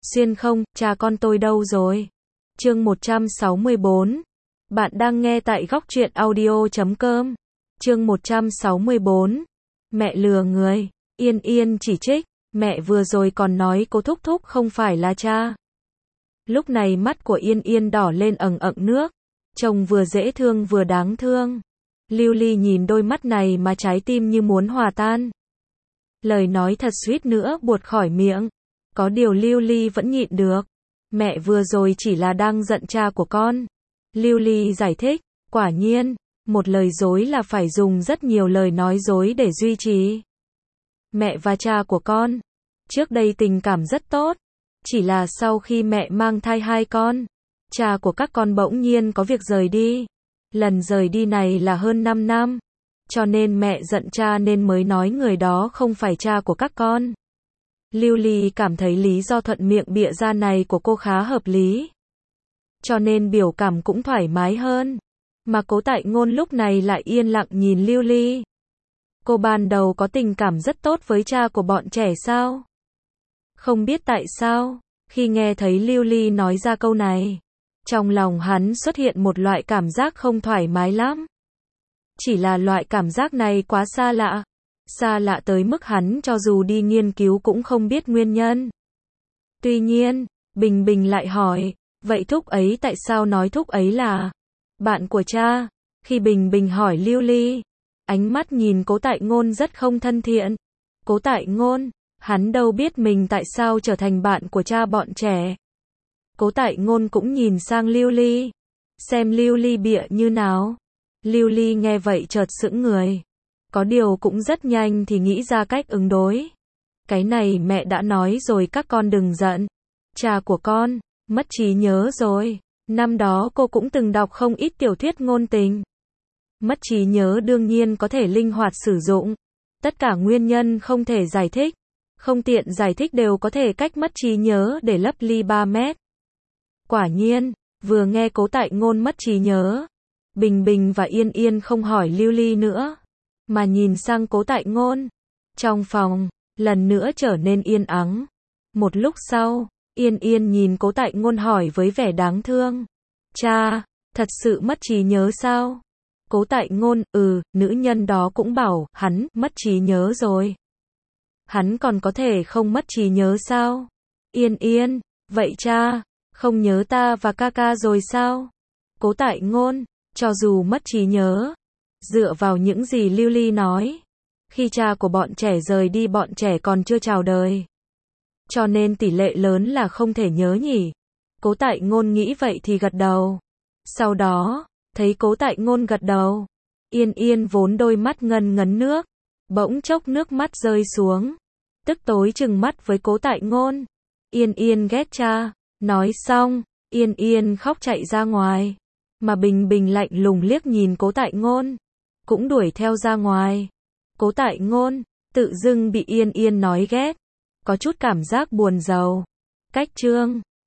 Xuyên không, cha con tôi đâu rồi? Chương 164. Bạn đang nghe tại góc truyện audio.com. Chương 164. Mẹ lừa người. Yên Yên chỉ trích, mẹ vừa rồi còn nói cô Thúc Thúc không phải là cha. Lúc này mắt của Yên Yên đỏ lên ẩn ẩn nước, trông vừa dễ thương vừa đáng thương. Lưu Ly nhìn đôi mắt này mà trái tim như muốn hòa tan. Lời nói thật suýt nữa buột khỏi miệng. Có điều Lưu Ly vẫn nhịn được. Mẹ vừa rồi chỉ là đang giận cha của con. Lưu Ly giải thích, quả nhiên, một lời dối là phải dùng rất nhiều lời nói dối để duy trì. Mẹ và cha của con, trước đây tình cảm rất tốt. Chỉ là sau khi mẹ mang thai hai con, cha của các con bỗng nhiên có việc rời đi. Lần rời đi này là hơn 5 năm. Cho nên mẹ giận cha nên mới nói người đó không phải cha của các con. Lưu Ly cảm thấy lý do thuận miệng bịa ra này của cô khá hợp lý. Cho nên biểu cảm cũng thoải mái hơn. Mà Cố Tại Ngôn lúc này lại yên lặng nhìn Lưu Ly. Cô ban đầu có tình cảm rất tốt với cha của bọn trẻ sao? Không biết tại sao, khi nghe thấy Lưu Ly nói ra câu này, trong lòng hắn xuất hiện một loại cảm giác không thoải mái lắm. Chỉ là loại cảm giác này quá xa lạ. Xa lạ tới mức hắn cho dù đi nghiên cứu cũng không biết nguyên nhân. Tuy nhiên, Bình Bình lại hỏi, vậy Thúc ấy tại sao nói Thúc ấy là bạn của cha? Khi Bình Bình hỏi Lưu Ly, ánh mắt nhìn Cố Tại Ngôn rất không thân thiện. Cố Tại Ngôn, hắn đâu biết mình tại sao trở thành bạn của cha bọn trẻ. Cố Tại Ngôn cũng nhìn sang Lưu Ly, xem Lưu Ly bịa như nào. Lưu Ly nghe vậy chợt sững người. Có điều cũng rất nhanh thì nghĩ ra cách ứng đối. Cái này mẹ đã nói rồi, các con đừng giận. Cha của con mất trí nhớ rồi. Năm đó cô cũng từng đọc không ít tiểu thuyết ngôn tình. Mất trí nhớ đương nhiên có thể linh hoạt sử dụng. Tất cả nguyên nhân không thể giải thích, không tiện giải thích đều có thể cách mất trí nhớ để lấp ly 3 mét. Quả nhiên, vừa nghe Cố Tại Ngôn mất trí nhớ, Bình Bình và Yên Yên không hỏi Lưu Ly nữa, mà nhìn sang Cố Tại Ngôn. Trong phòng, lần nữa trở nên yên ắng. Một lúc sau, Yên Yên nhìn Cố Tại Ngôn hỏi với vẻ đáng thương. Cha, thật sự mất trí nhớ sao? Cố Tại Ngôn, nữ nhân đó cũng bảo, hắn, mất trí nhớ rồi. Hắn còn có thể không mất trí nhớ sao? Yên Yên, vậy cha, không nhớ ta và ca ca rồi sao? Cố Tại Ngôn, cho dù mất trí nhớ, dựa vào những gì Lưu Ly nói, khi cha của bọn trẻ rời đi bọn trẻ còn chưa chào đời. Cho nên tỷ lệ lớn là không thể nhớ nhỉ. Cố Tại Ngôn nghĩ vậy thì gật đầu. Sau đó, thấy Cố Tại Ngôn gật đầu, Yên Yên vốn đôi mắt ngân ngấn nước, bỗng chốc nước mắt rơi xuống, tức tối trừng mắt với Cố Tại Ngôn. Yên Yên ghét cha. Nói xong, Yên Yên khóc chạy ra ngoài. Mà Bình Bình lạnh lùng liếc nhìn Cố Tại Ngôn, cũng đuổi theo ra ngoài. Cố Tại Ngôn tự dưng bị Yên Yên nói ghét, có chút cảm giác buồn rầu. Cách chương